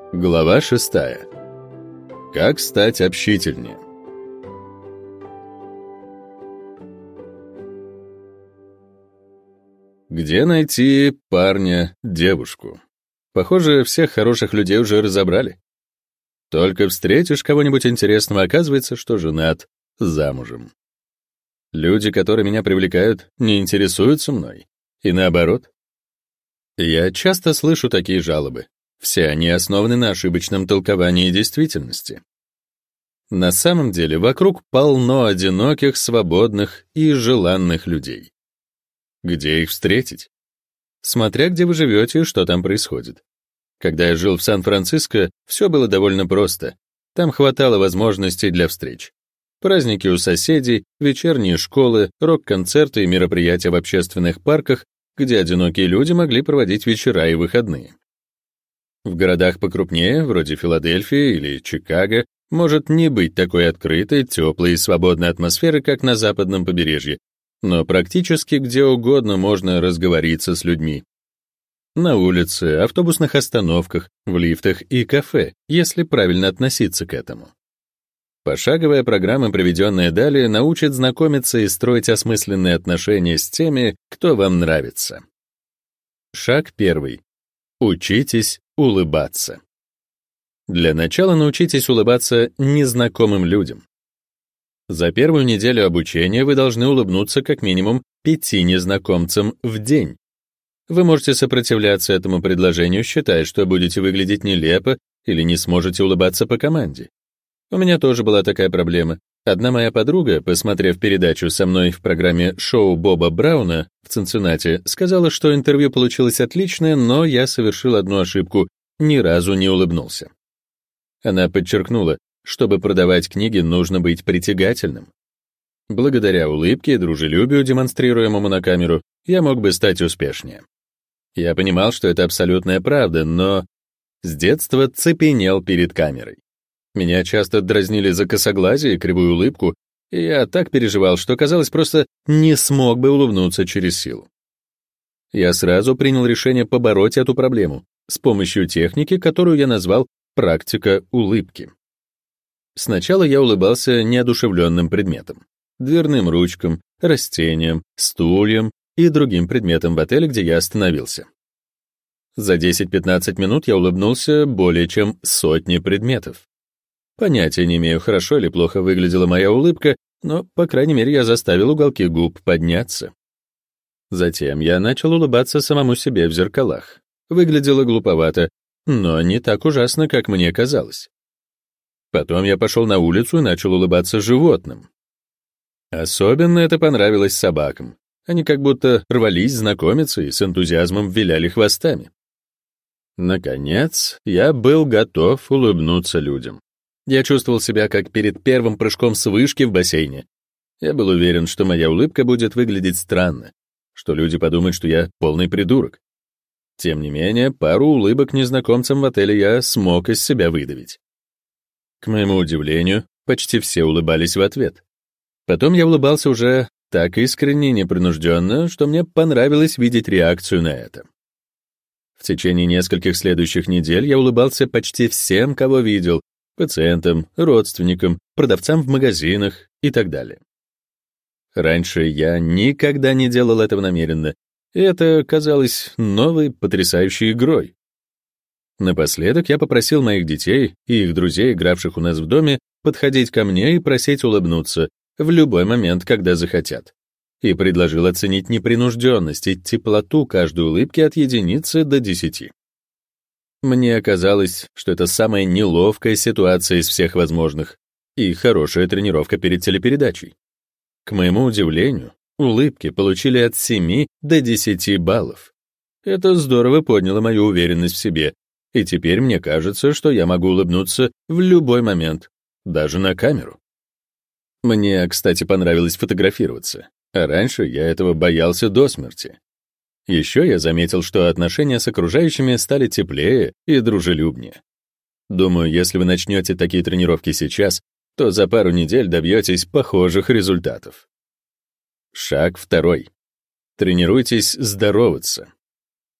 Глава 6. Как стать общительнее? Где найти парня-девушку? Похоже, всех хороших людей уже разобрали. Только встретишь кого-нибудь интересного, оказывается, что женат, замужем. Люди, которые меня привлекают, не интересуются мной. И наоборот. Я часто слышу такие жалобы. Все они основаны на ошибочном толковании действительности. На самом деле вокруг полно одиноких, свободных и желанных людей. Где их встретить? Смотря где вы живете и что там происходит. Когда я жил в Сан-Франциско, все было довольно просто. Там хватало возможностей для встреч. Праздники у соседей, вечерние школы, рок-концерты и мероприятия в общественных парках, где одинокие люди могли проводить вечера и выходные. В городах покрупнее, вроде Филадельфии или Чикаго, может не быть такой открытой, теплой и свободной атмосферы, как на западном побережье, но практически где угодно можно разговориться с людьми. На улице, автобусных остановках, в лифтах и кафе, если правильно относиться к этому. Пошаговая программа, проведенная далее, научит знакомиться и строить осмысленные отношения с теми, кто вам нравится. Шаг 1. Учитесь улыбаться. Для начала научитесь улыбаться незнакомым людям. За первую неделю обучения вы должны улыбнуться как минимум 5 незнакомцам в день. Вы можете сопротивляться этому предложению, считая, что будете выглядеть нелепо или не сможете улыбаться по команде. У меня тоже была такая проблема. Одна моя подруга, посмотрев передачу со мной в программе «Шоу Боба Брауна» в Цинциннати, сказала, что интервью получилось отличное, но я совершил одну ошибку — ни разу не улыбнулся. Она подчеркнула, чтобы продавать книги, нужно быть притягательным. Благодаря улыбке и дружелюбию, демонстрируемому на камеру, я мог бы стать успешнее. Я понимал, что это абсолютная правда, но с детства цепенел перед камерой. Меня часто дразнили за косоглазие и кривую улыбку, и я так переживал, что, казалось, просто не смог бы улыбнуться через силу. Я сразу принял решение побороть эту проблему с помощью техники, которую я назвал «практика улыбки». Сначала я улыбался неодушевленным предметам — дверным ручкам, растениям, стульям и другим предметам в отеле, где я остановился. За 10-15 минут я улыбнулся более чем 100 предметов. Понятия не имею, хорошо или плохо выглядела моя улыбка, но, по крайней мере, я заставил уголки губ подняться. Затем я начал улыбаться самому себе в зеркалах. Выглядело глуповато, но не так ужасно, как мне казалось. Потом я пошел на улицу и начал улыбаться животным. Особенно это понравилось собакам. Они как будто рвались знакомиться и с энтузиазмом виляли хвостами. Наконец, я был готов улыбнуться людям. Я чувствовал себя как перед первым прыжком с вышки в бассейне. Я был уверен, что моя улыбка будет выглядеть странно, что люди подумают, что я полный придурок. Тем не менее, пару улыбок незнакомцам в отеле я смог из себя выдавить. К моему удивлению, почти все улыбались в ответ. Потом я улыбался уже так искренне и непринужденно, что мне понравилось видеть реакцию на это. В течение нескольких следующих недель я улыбался почти всем, кого видел, пациентам, родственникам, продавцам в магазинах и так далее. Раньше я никогда не делал этого намеренно, и это казалось новой, потрясающей игрой. Напоследок я попросил моих детей и их друзей, игравших у нас в доме, подходить ко мне и просить улыбнуться в любой момент, когда захотят, и предложил оценить непринужденность и теплоту каждой улыбки от 1 до 10. Мне казалось, что это самая неловкая ситуация из всех возможных и хорошая тренировка перед телепередачей. К моему удивлению, улыбки получили от 7 до 10 баллов. Это здорово подняло мою уверенность в себе, и теперь мне кажется, что я могу улыбнуться в любой момент, даже на камеру. Мне, кстати, понравилось фотографироваться, а раньше я этого боялся до смерти. Еще я заметил, что отношения с окружающими стали теплее и дружелюбнее. Думаю, если вы начнете такие тренировки сейчас, то за пару недель добьетесь похожих результатов. Шаг 2. Тренируйтесь здороваться.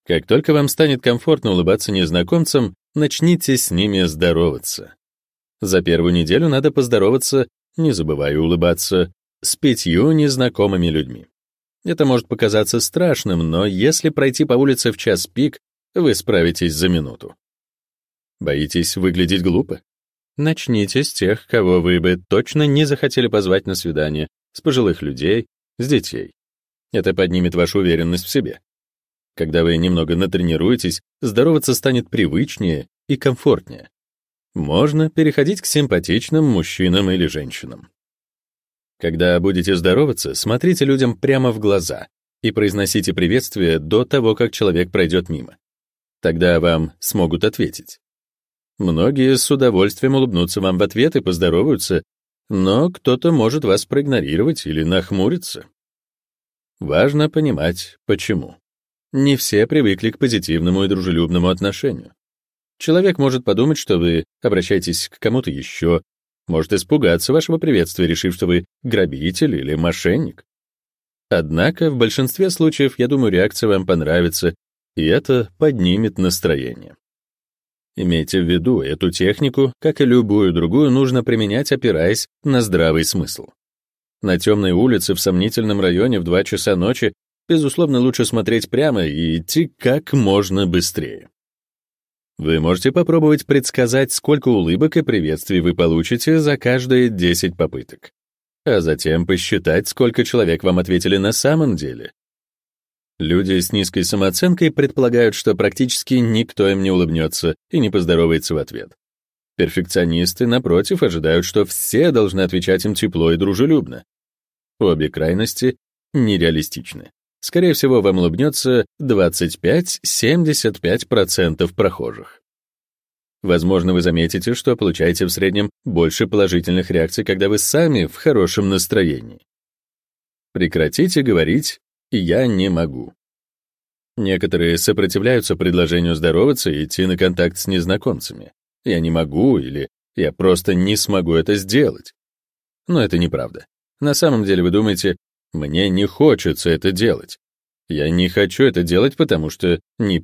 Как только вам станет комфортно улыбаться незнакомцам, начните с ними здороваться. За первую неделю надо поздороваться, не забывая улыбаться, с 5 незнакомыми людьми. Это может показаться страшным, но если пройти по улице в час пик, вы справитесь за минуту. Боитесь выглядеть глупо? Начните с тех, кого вы бы точно не захотели позвать на свидание, с пожилых людей, с детей. Это поднимет вашу уверенность в себе. Когда вы немного натренируетесь, здороваться станет привычнее и комфортнее. Можно переходить к симпатичным мужчинам или женщинам. Когда будете здороваться, смотрите людям прямо в глаза и произносите приветствие до того, как человек пройдет мимо. Тогда вам смогут ответить. Многие с удовольствием улыбнутся вам в ответ и поздороваются, но кто-то может вас проигнорировать или нахмуриться. Важно понимать, почему. Не все привыкли к позитивному и дружелюбному отношению. Человек может подумать, что вы обращаетесь к кому-то еще, может испугаться вашего приветствия, решив, что вы грабитель или мошенник. Однако в большинстве случаев, я думаю, реакция вам понравится, и это поднимет настроение. Имейте в виду, эту технику, как и любую другую, нужно применять, опираясь на здравый смысл. На темной улице в сомнительном районе в 2 часа ночи, безусловно, лучше смотреть прямо и идти как можно быстрее. Вы можете попробовать предсказать, сколько улыбок и приветствий вы получите за каждые 10 попыток, а затем посчитать, сколько человек вам ответили на самом деле. Люди с низкой самооценкой предполагают, что практически никто им не улыбнется и не поздоровается в ответ. Перфекционисты, напротив, ожидают, что все должны отвечать им тепло и дружелюбно. Обе крайности нереалистичны. Скорее всего, вам улыбнется 25-75% прохожих. Возможно, вы заметите, что получаете в среднем больше положительных реакций, когда вы сами в хорошем настроении. Прекратите говорить «я не могу». Некоторые сопротивляются предложению здороваться и идти на контакт с незнакомцами. «Я не могу» или «я просто не смогу это сделать». Но это неправда. На самом деле вы думаете «мне не хочется это делать». Я не хочу это делать, потому что не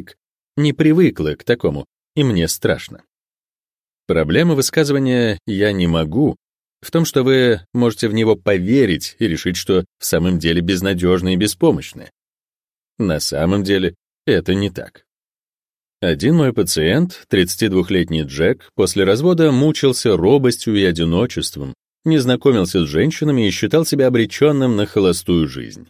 привыкла к такому, и мне страшно. Проблема высказывания «я не могу» в том, что вы можете в него поверить и решить, что в самом деле безнадежны и беспомощны. На самом деле это не так. Один мой пациент, 32-летний Джек, после развода мучился робостью и одиночеством, не знакомился с женщинами и считал себя обреченным на холостую жизнь.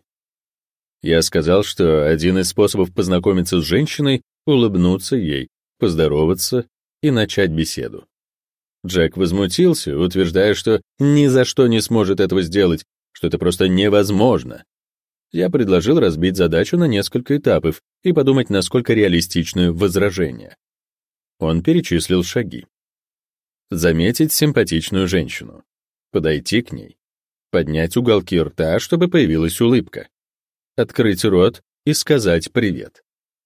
Я сказал, что один из способов познакомиться с женщиной — улыбнуться ей, поздороваться и начать беседу. Джек возмутился, утверждая, что ни за что не сможет этого сделать, что это просто невозможно. Я предложил разбить задачу на несколько этапов и подумать, насколько реалистичны возражения. Он перечислил шаги. Заметить симпатичную женщину. Подойти к ней. Поднять уголки рта, чтобы появилась улыбка. Открыть рот и сказать «привет».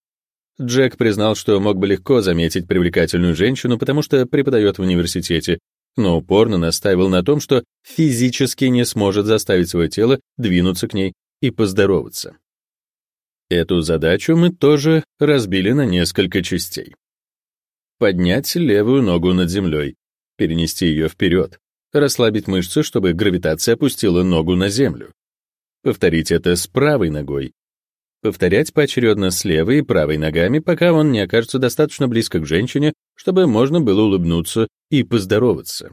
Джек признал, что мог бы легко заметить привлекательную женщину, потому что преподает в университете, но упорно настаивал на том, что физически не сможет заставить свое тело двинуться к ней и поздороваться. Эту задачу мы тоже разбили на несколько частей. Поднять левую ногу над землей, перенести ее вперед, расслабить мышцы, чтобы гравитация опустила ногу на землю. Повторить это с правой ногой. Повторять поочередно с левой и правой ногами, пока он не окажется достаточно близко к женщине, чтобы можно было улыбнуться и поздороваться.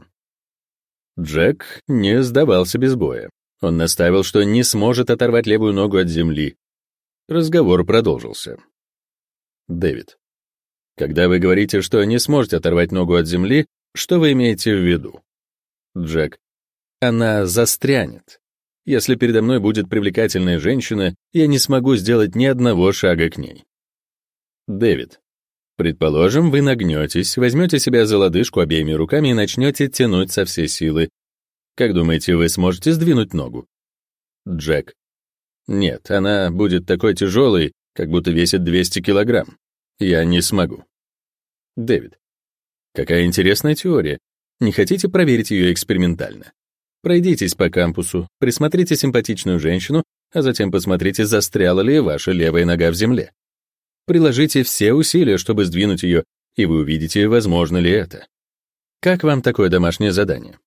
Джек не сдавался без боя. Он настаивал, что не сможет оторвать левую ногу от земли. Разговор продолжился. Дэвид. Когда вы говорите, что не сможете оторвать ногу от земли, что вы имеете в виду? Джек. Она застрянет. Если передо мной будет привлекательная женщина, я не смогу сделать ни одного шага к ней. Дэвид. Предположим, вы нагнетесь, возьмете себя за лодыжку обеими руками и начнете тянуть со всей силы. Как думаете, вы сможете сдвинуть ногу? Джек. Нет, она будет такой тяжелой, как будто весит 200 килограмм. Я не смогу. Дэвид. Какая интересная теория. Не хотите проверить ее экспериментально? Пройдитесь по кампусу, присмотрите симпатичную женщину, а затем посмотрите, застряла ли ваша левая нога в земле. Приложите все усилия, чтобы сдвинуть ее, и вы увидите, возможно ли это. Как вам такое домашнее задание?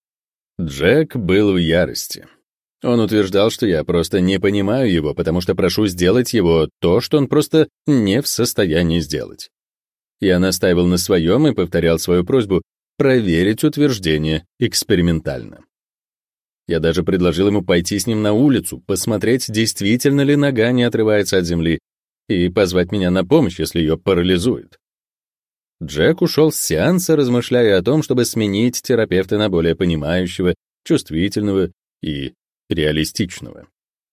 Джек был в ярости. Он утверждал, что я просто не понимаю его, потому что прошу сделать его то, что он просто не в состоянии сделать. Я настаивал на своем и повторял свою просьбу проверить утверждение экспериментально. Я даже предложил ему пойти с ним на улицу, посмотреть, действительно ли нога не отрывается от земли, и позвать меня на помощь, если ее парализует. Джек ушел с сеанса, размышляя о том, чтобы сменить терапевта на более понимающего, чувствительного и реалистичного.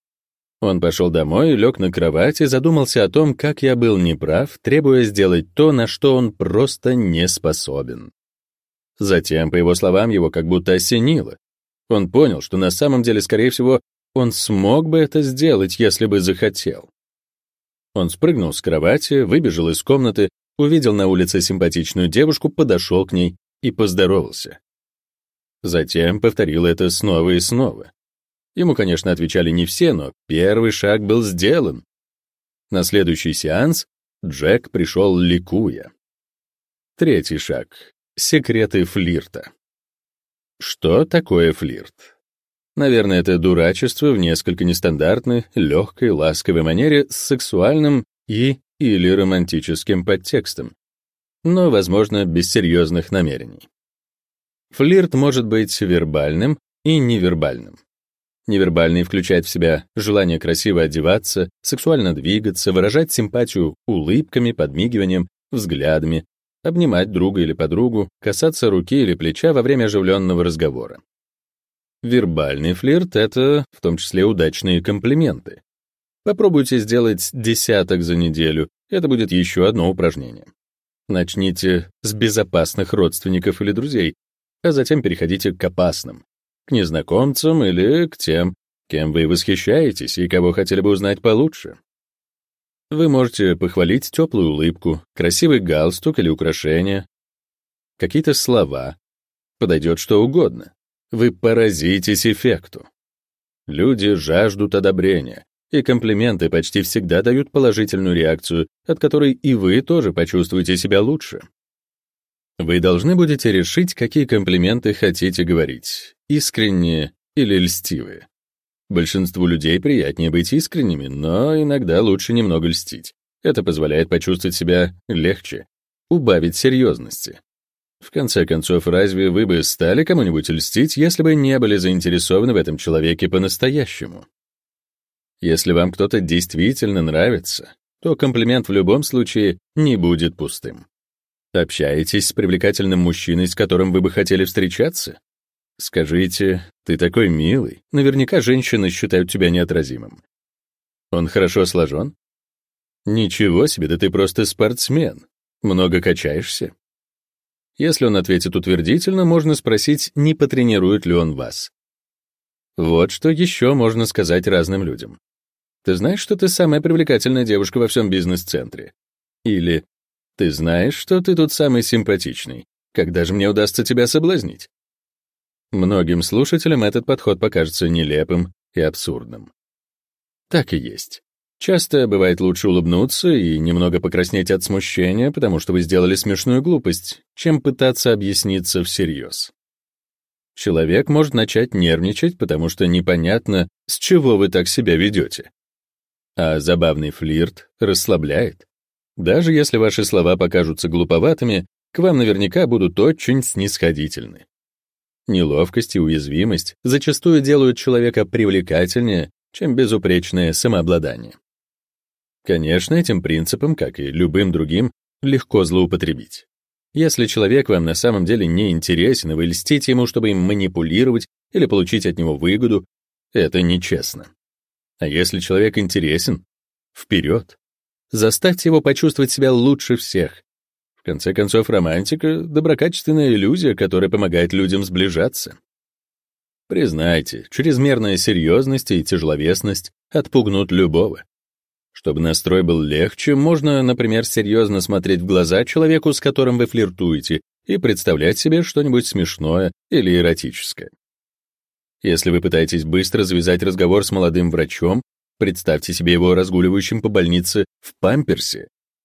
Он пошел домой, лег на кровать и задумался о том, как я был неправ, требуя сделать то, на что он просто не способен. Затем, по его словам, его как будто осенило. Он понял, что на самом деле, скорее всего, он смог бы это сделать, если бы захотел. Он спрыгнул с кровати, выбежал из комнаты, увидел на улице симпатичную девушку, подошел к ней и поздоровался. Затем повторил это снова и снова. Ему, конечно, отвечали не все, но первый шаг был сделан. На следующий сеанс Джек пришел ликуя. Третий шаг. Секреты флирта. Что такое флирт? Наверное, это дурачество в несколько нестандартной, легкой, ласковой манере с сексуальным или романтическим подтекстом, но, возможно, без серьезных намерений. Флирт может быть вербальным и невербальным. Невербальный включает в себя желание красиво одеваться, сексуально двигаться, выражать симпатию улыбками, подмигиванием, взглядами, обнимать друга или подругу, касаться руки или плеча во время оживленного разговора. Вербальный флирт — это в том числе удачные комплименты. Попробуйте сделать 10 за неделю, это будет еще одно упражнение. Начните с безопасных родственников или друзей, а затем переходите к опасным, к незнакомцам или к тем, кем вы восхищаетесь и кого хотели бы узнать получше. Вы можете похвалить теплую улыбку, красивый галстук или украшения, какие-то слова. Подойдет что угодно. Вы поразитесь эффекту. Люди жаждут одобрения, и комплименты почти всегда дают положительную реакцию, от которой и вы тоже почувствуете себя лучше. Вы должны будете решить, какие комплименты хотите говорить, искренние или льстивые. Большинству людей приятнее быть искренними, но иногда лучше немного льстить. Это позволяет почувствовать себя легче, убавить серьезности. В конце концов, разве вы бы стали кому-нибудь льстить, если бы не были заинтересованы в этом человеке по-настоящему? Если вам кто-то действительно нравится, то комплимент в любом случае не будет пустым. Общаетесь с привлекательным мужчиной, с которым вы бы хотели встречаться? Скажите: «Ты такой милый». Наверняка женщины считают тебя неотразимым. Он хорошо сложен? Ничего себе, да ты просто спортсмен. Много качаешься? Если он ответит утвердительно, можно спросить, не потренирует ли он вас. Вот что еще можно сказать разным людям. Ты знаешь, что ты самая привлекательная девушка во всем бизнес-центре? Или ты знаешь, что ты тут самый симпатичный? Когда же мне удастся тебя соблазнить? Многим слушателям этот подход покажется нелепым и абсурдным. Так и есть. Часто бывает лучше улыбнуться и немного покраснеть от смущения, потому что вы сделали смешную глупость, чем пытаться объясниться всерьез. Человек может начать нервничать, потому что непонятно, с чего вы так себя ведете. А забавный флирт расслабляет. Даже если ваши слова покажутся глуповатыми, к вам наверняка будут очень снисходительны. Неловкость и уязвимость зачастую делают человека привлекательнее, чем безупречное самообладание. Конечно, этим принципом, как и любым другим, легко злоупотребить. Если человек вам на самом деле не интересен, и вы льстите ему, чтобы им манипулировать или получить от него выгоду, это нечестно. А если человек интересен, вперед. Заставьте его почувствовать себя лучше всех. В конце концов, романтика — доброкачественная иллюзия, которая помогает людям сближаться. Признайте, чрезмерная серьезность и тяжеловесность отпугнут любого. Чтобы настрой был легче, можно, например, серьезно смотреть в глаза человеку, с которым вы флиртуете, и представлять себе что-нибудь смешное или эротическое. Если вы пытаетесь быстро завязать разговор с молодым врачом, представьте себе его разгуливающим по больнице в памперсе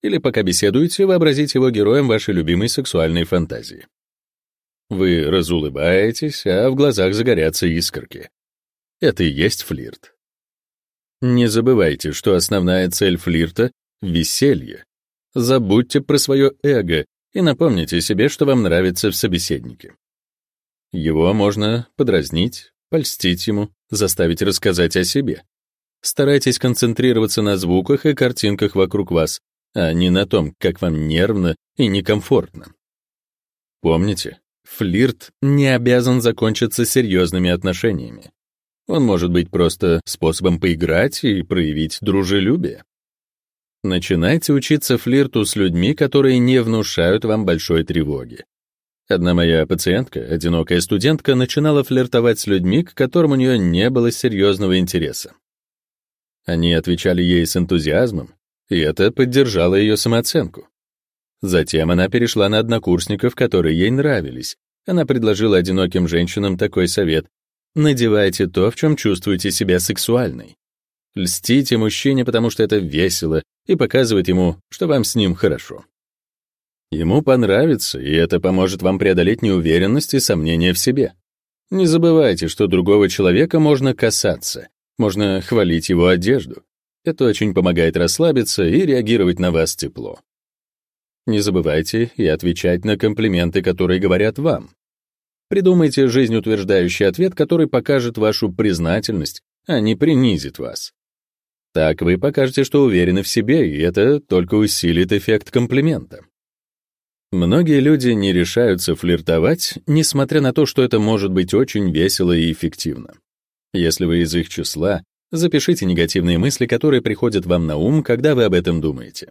Или пока беседуете, вообразите его героем вашей любимой сексуальной фантазии. Вы разулыбаетесь, а в глазах загорятся искорки. Это и есть флирт. Не забывайте, что основная цель флирта — веселье. Забудьте про свое эго и напомните себе, что вам нравится в собеседнике. Его можно подразнить, польстить ему, заставить рассказать о себе. Старайтесь концентрироваться на звуках и картинках вокруг вас, а не на том, как вам нервно и некомфортно. Помните, флирт не обязан закончиться серьезными отношениями. Он может быть просто способом поиграть и проявить дружелюбие. Начинайте учиться флирту с людьми, которые не внушают вам большой тревоги. Одна моя пациентка, одинокая студентка, начинала флиртовать с людьми, к которым у нее не было серьезного интереса. Они отвечали ей с энтузиазмом, и это поддержало ее самооценку. Затем она перешла на однокурсников, которые ей нравились. Она предложила одиноким женщинам такой совет: надевайте то, в чем чувствуете себя сексуальной. Льстите мужчине, потому что это весело, и показывает ему, что вам с ним хорошо. Ему понравится, и это поможет вам преодолеть неуверенность и сомнения в себе. Не забывайте, что другого человека можно касаться, можно хвалить его одежду. Это очень помогает расслабиться и реагировать на вас тепло. Не забывайте и отвечать на комплименты, которые говорят вам. Придумайте жизнеутверждающий ответ, который покажет вашу признательность, а не принизит вас. Так вы покажете, что уверены в себе, и это только усилит эффект комплимента. Многие люди не решаются флиртовать, несмотря на то, что это может быть очень весело и эффективно. Если вы из их числа, запишите негативные мысли, которые приходят вам на ум, когда вы об этом думаете.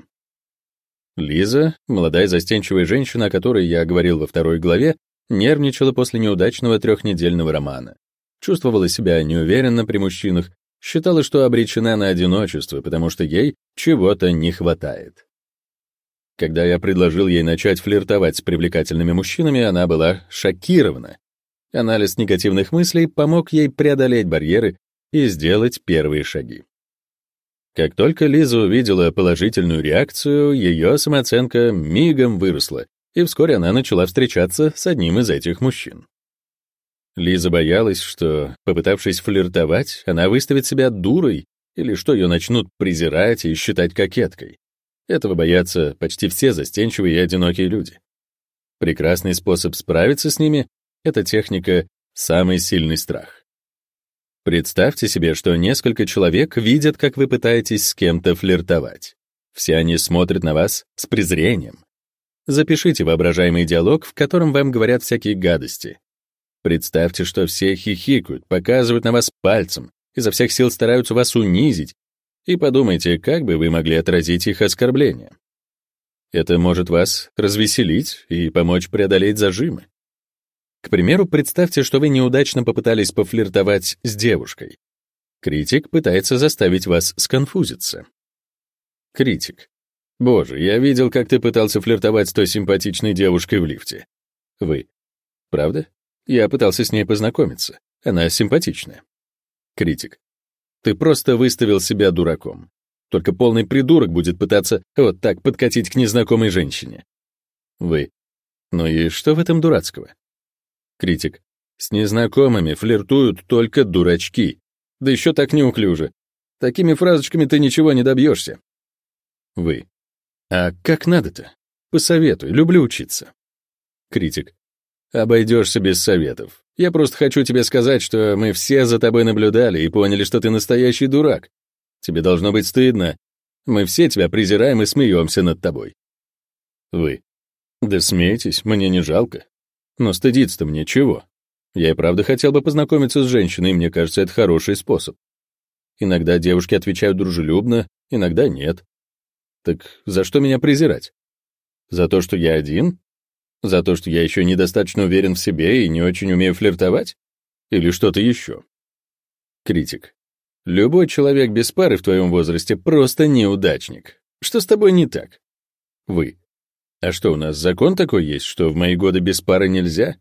Лиза, молодая застенчивая женщина, о которой я говорил во 2 главе, нервничала после неудачного 3-недельного романа, чувствовала себя неуверенно при мужчинах, считала, что обречена на одиночество, потому что ей чего-то не хватает. Когда я предложил ей начать флиртовать с привлекательными мужчинами, она была шокирована. Анализ негативных мыслей помог ей преодолеть барьеры и сделать первые шаги. Как только Лиза увидела положительную реакцию, ее самооценка мигом выросла, и вскоре она начала встречаться с одним из этих мужчин. Лиза боялась, что, попытавшись флиртовать, она выставит себя дурой или что ее начнут презирать и считать кокеткой. Этого боятся почти все застенчивые и одинокие люди. Прекрасный способ справиться с ними — это техника «самый сильный страх». Представьте себе, что несколько человек видят, как вы пытаетесь с кем-то флиртовать. Все они смотрят на вас с презрением. Запишите воображаемый диалог, в котором вам говорят всякие гадости. Представьте, что все хихикают, показывают на вас пальцем, изо всех сил стараются вас унизить, и подумайте, как бы вы могли отразить их оскорбления. Это может вас развеселить и помочь преодолеть зажимы. К примеру, представьте, что вы неудачно попытались пофлиртовать с девушкой. Критик пытается заставить вас сконфузиться. Критик: «Боже, я видел, как ты пытался флиртовать с той симпатичной девушкой в лифте». Вы: «Правда? Я пытался с ней познакомиться. Она симпатичная». Критик: «Ты просто выставил себя дураком. Только полный придурок будет пытаться вот так подкатить к незнакомой женщине». Вы: «Ну и что в этом дурацкого?» Критик: «С незнакомыми флиртуют только дурачки. Да еще так неуклюже. Такими фразочками ты ничего не добьешься». Вы: «А как надо-то? Посоветуй, люблю учиться». Критик: «Обойдешься без советов. Я просто хочу тебе сказать, что мы все за тобой наблюдали и поняли, что ты настоящий дурак. Тебе должно быть стыдно. Мы все тебя презираем и смеемся над тобой». Вы: «Да смейтесь, мне не жалко. Но стыдиться-то мне чего? Я и правда хотел бы познакомиться с женщиной, и мне кажется, это хороший способ. Иногда девушки отвечают дружелюбно, иногда нет. Так за что меня презирать? За то, что я один? За то, что я еще недостаточно уверен в себе и не очень умею флиртовать? Или что-то еще?» Критик: «Любой человек без пары в твоем возрасте просто неудачник. Что с тобой не так?» Вы: «А что, у нас закон такой есть, что в мои годы без пары нельзя?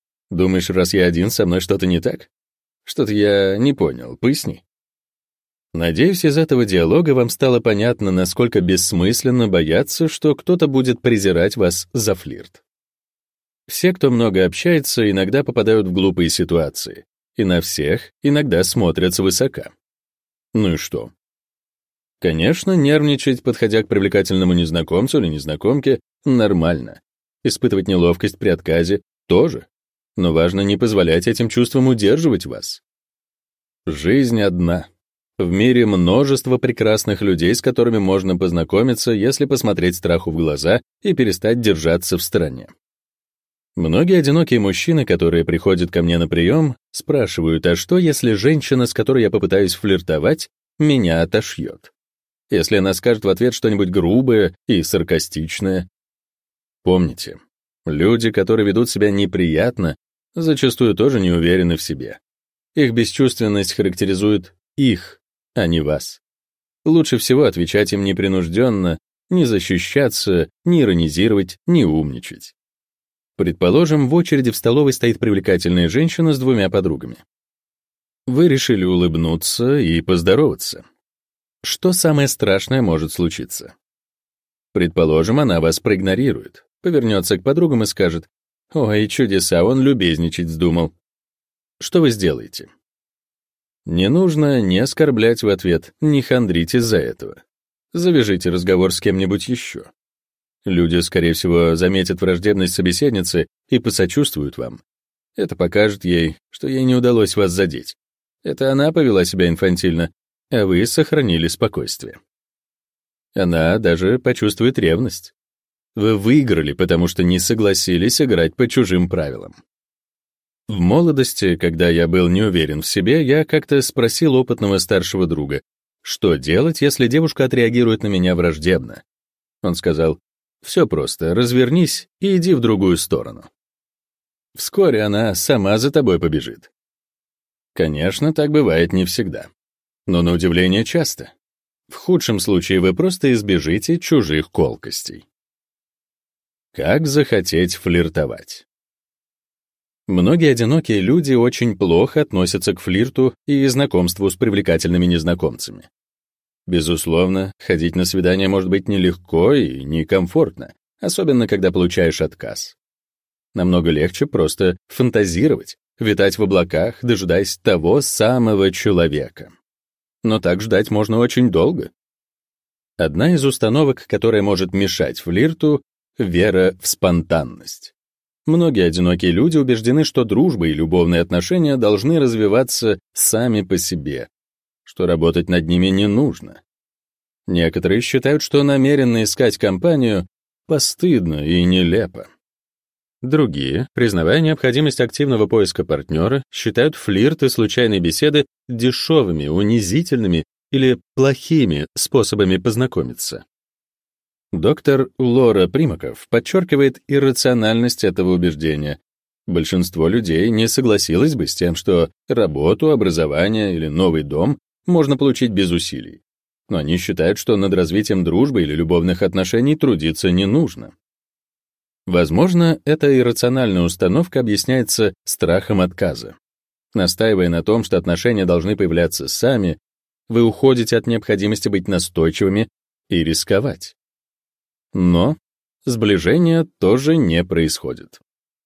Думаешь, раз я один, со мной что-то не так? Что-то я не понял, поясни». Надеюсь, из этого диалога вам стало понятно, насколько бессмысленно бояться, что кто-то будет презирать вас за флирт. Все, кто много общается, иногда попадают в глупые ситуации, и на всех иногда смотрят свысока. Ну и что? Конечно, нервничать, подходя к привлекательному незнакомцу или незнакомке, нормально. Испытывать неловкость при отказе тоже. Но важно не позволять этим чувствам удерживать вас. Жизнь одна. В мире множество прекрасных людей, с которыми можно познакомиться, если посмотреть страху в глаза и перестать держаться в стороне. Многие одинокие мужчины, которые приходят ко мне на прием, спрашивают, а что, если женщина, с которой я попытаюсь флиртовать, меня отошьет? Если она скажет в ответ что-нибудь грубое и саркастичное? Помните, люди, которые ведут себя неприятно, зачастую тоже не уверены в себе. Их бесчувственность характеризует их, а не вас. Лучше всего отвечать им непринужденно, не защищаться, не иронизировать, не умничать. Предположим, в очереди в столовой стоит привлекательная женщина с двумя подругами. Вы решили улыбнуться и поздороваться. Что самое страшное может случиться? Предположим, она вас проигнорирует, повернется к подругам и скажет: «Ой, чудеса, он любезничать вздумал». Что вы сделаете? Не нужно не оскорблять в ответ, не хандрить из-за этого. Завяжите разговор с кем-нибудь еще. Люди, скорее всего, заметят враждебность собеседницы и посочувствуют вам. Это покажет ей, что ей не удалось вас задеть. Это она повела себя инфантильно, а вы сохранили спокойствие. Она даже почувствует ревность. Вы выиграли, потому что не согласились играть по чужим правилам. В молодости, когда я был не уверен в себе, я как-то спросил опытного старшего друга, что делать, если девушка отреагирует на меня враждебно. Он сказал: «Все просто, развернись и иди в другую сторону». Вскоре она сама за тобой побежит. Конечно, так бывает не всегда, но на удивление часто. В худшем случае вы просто избежите чужих колкостей. Как захотеть флиртовать? Многие одинокие люди очень плохо относятся к флирту и знакомству с привлекательными незнакомцами. Безусловно, ходить на свидание может быть нелегко и некомфортно, особенно когда получаешь отказ. Намного легче просто фантазировать, витать в облаках, дожидаясь того самого человека. Но так ждать можно очень долго. Одна из установок, которая может мешать флирту — вера в спонтанность. Многие одинокие люди убеждены, что дружба и любовные отношения должны развиваться сами по себе, что работать над ними не нужно. Некоторые считают, что намеренно искать компанию постыдно и нелепо. Другие, признавая необходимость активного поиска партнера, считают флирт и случайные беседы дешевыми, унизительными или плохими способами познакомиться. Доктор Лора Примаков подчеркивает иррациональность этого убеждения. Большинство людей не согласилось бы с тем, что работу, образование или новый дом можно получить без усилий. Но они считают, что над развитием дружбы или любовных отношений трудиться не нужно. Возможно, эта иррациональная установка объясняется страхом отказа. Настаивая на том, что отношения должны появляться сами, вы уходите от необходимости быть настойчивыми и рисковать. Но сближение тоже не происходит.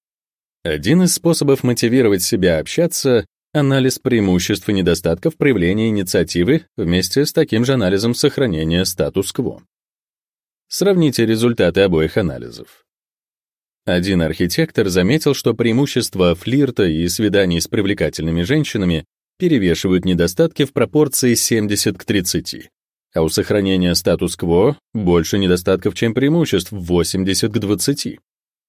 Один из способов мотивировать себя общаться — анализ преимуществ и недостатков проявления инициативы вместе с таким же анализом сохранения статус-кво. Сравните результаты обоих анализов. Один архитектор заметил, что преимущества флирта и свиданий с привлекательными женщинами перевешивают недостатки в пропорции 70 к 30. А у сохранения статус-кво больше недостатков, чем преимуществ, 80 к 20.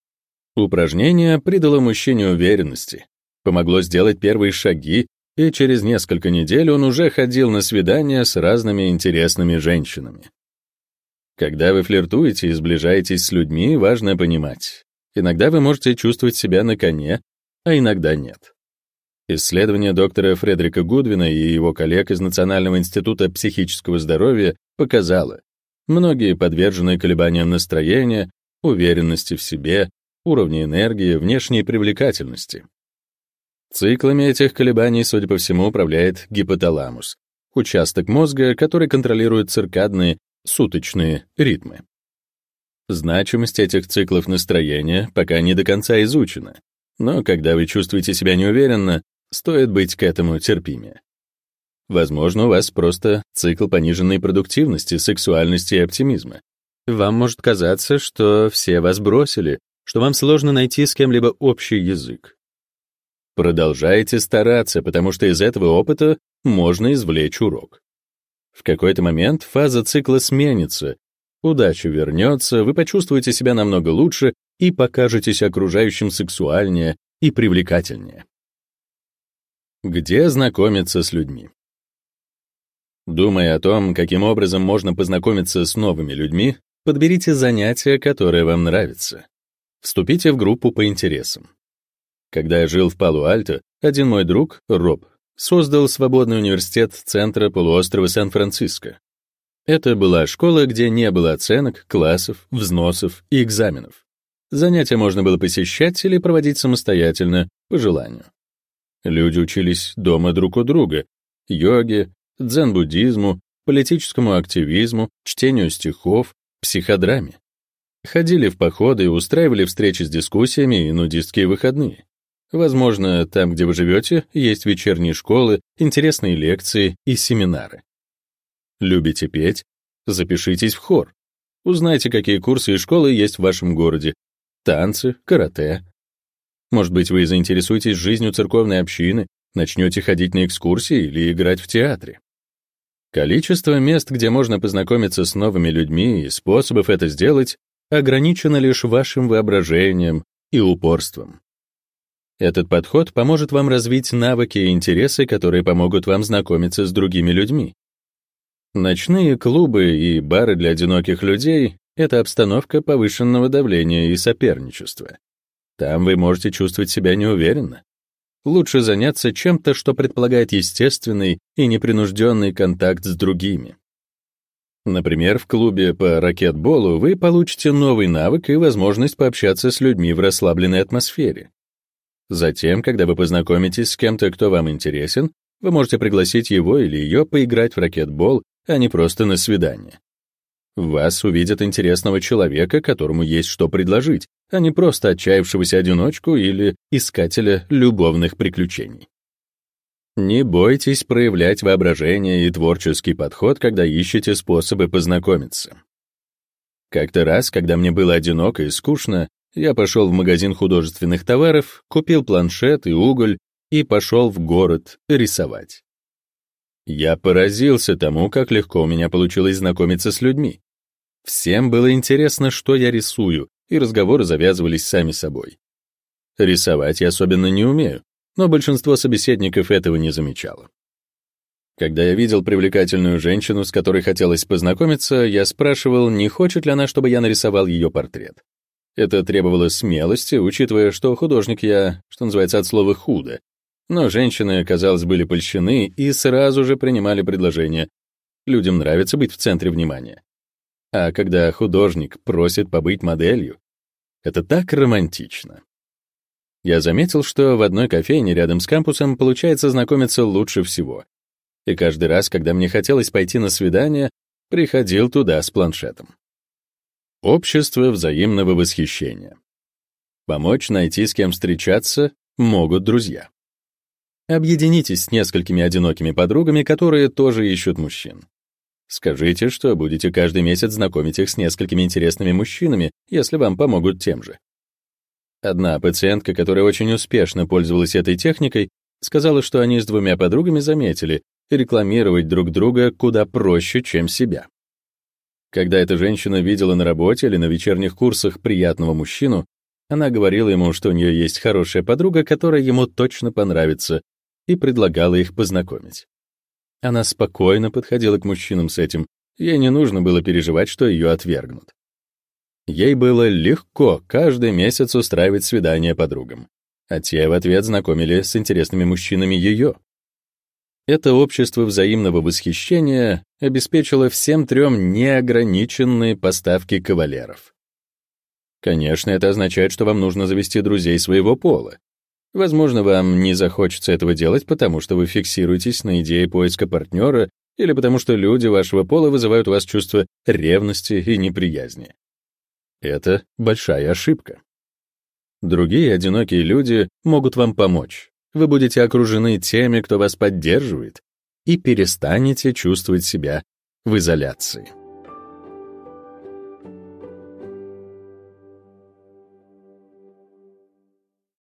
Упражнение придало мужчине уверенности, помогло сделать первые шаги, и через несколько недель он уже ходил на свидания с разными интересными женщинами. Когда вы флиртуете и сближаетесь с людьми, важно понимать, иногда вы можете чувствовать себя на коне, а иногда нет. Исследование доктора Фредерика Гудвина и его коллег из Национального института психического здоровья показало, многие подвержены колебаниям настроения, уверенности в себе, уровня энергии, внешней привлекательности. Циклами этих колебаний, судя по всему, управляет гипоталамус, участок мозга, который контролирует циркадные, суточные ритмы. Значимость этих циклов настроения пока не до конца изучена, но когда вы чувствуете себя неуверенно, стоит быть к этому терпимее. Возможно, у вас просто цикл пониженной продуктивности, сексуальности и оптимизма. Вам может казаться, что все вас бросили, что вам сложно найти с кем-либо общий язык. Продолжайте стараться, потому что из этого опыта можно извлечь урок. В какой-то момент фаза цикла сменится, удача вернется, вы почувствуете себя намного лучше и покажетесь окружающим сексуальнее и привлекательнее. Где знакомиться с людьми? Думая о том, каким образом можно познакомиться с новыми людьми, подберите занятие, которое вам нравится. Вступите в группу по интересам. Когда я жил в Пало-Альто, один мой друг, Роб, создал свободный университет центра полуострова Сан-Франциско. Это была школа, где не было оценок, классов, взносов и экзаменов. Занятия можно было посещать или проводить самостоятельно, по желанию. Люди учились дома друг у друга, йоге, дзен-буддизму, политическому активизму, чтению стихов, психодраме. Ходили в походы и устраивали встречи с дискуссиями и нудистские выходные. Возможно, там, где вы живете, есть вечерние школы, интересные лекции и семинары. Любите петь? Запишитесь в хор. Узнайте, какие курсы и школы есть в вашем городе. Танцы, карате. Может быть, вы заинтересуетесь жизнью церковной общины, начнете ходить на экскурсии или играть в театре. Количество мест, где можно познакомиться с новыми людьми, и способов это сделать, ограничено лишь вашим воображением и упорством. Этот подход поможет вам развить навыки и интересы, которые помогут вам знакомиться с другими людьми. Ночные клубы и бары для одиноких людей — это обстановка повышенного давления и соперничества. Там вы можете чувствовать себя неуверенно. Лучше заняться чем-то, что предполагает естественный и непринужденный контакт с другими. Например, в клубе по ракетболу вы получите новый навык и возможность пообщаться с людьми в расслабленной атмосфере. Затем, когда вы познакомитесь с кем-то, кто вам интересен, вы можете пригласить его или ее поиграть в ракетбол, а не просто на свидание. В вас увидят интересного человека, которому есть что предложить, а не просто отчаявшегося одиночку или искателя любовных приключений. Не бойтесь проявлять воображение и творческий подход, когда ищете способы познакомиться. Как-то раз, когда мне было одиноко и скучно, я пошел в магазин художественных товаров, купил планшет и уголь и пошел в город рисовать. Я поразился тому, как легко у меня получилось знакомиться с людьми. Всем было интересно, что я рисую, и разговоры завязывались сами собой. Рисовать я особенно не умею, но большинство собеседников этого не замечало. Когда я видел привлекательную женщину, с которой хотелось познакомиться, я спрашивал, не хочет ли она, чтобы я нарисовал ее портрет. Это требовало смелости, учитывая, что художник я, что называется, от слова «худо». Но женщины, казалось, были польщены и сразу же принимали предложение. Людям нравится быть в центре внимания. А когда художник просит побыть моделью, это так романтично. Я заметил, что в одной кофейне рядом с кампусом получается знакомиться лучше всего. И каждый раз, когда мне хотелось пойти на свидание, приходил туда с планшетом. Общество взаимного восхищения. Помочь найти, с кем встречаться, могут друзья. Объединитесь с несколькими одинокими подругами, которые тоже ищут мужчин. Скажите, что будете каждый месяц знакомить их с несколькими интересными мужчинами, если вам помогут тем же. Одна пациентка, которая очень успешно пользовалась этой техникой, сказала, что они с двумя подругами заметили, рекламировать друг друга куда проще, чем себя. Когда эта женщина видела на работе или на вечерних курсах приятного мужчину, она говорила ему, что у нее есть хорошая подруга, которая ему точно понравится, и предлагала их познакомить. Она спокойно подходила к мужчинам с этим, ей не нужно было переживать, что ее отвергнут. Ей было легко каждый месяц устраивать свидания подругам, а те в ответ знакомили с интересными мужчинами ее. Это общество взаимного восхищения обеспечило всем трем неограниченные поставки кавалеров. Конечно, это означает, что вам нужно завести друзей своего пола. Возможно, вам не захочется этого делать, потому что вы фиксируетесь на идее поиска партнера или потому что люди вашего пола вызывают у вас чувство ревности и неприязни. Это большая ошибка. Другие одинокие люди могут вам помочь. Вы будете окружены теми, кто вас поддерживает, и перестанете чувствовать себя в изоляции.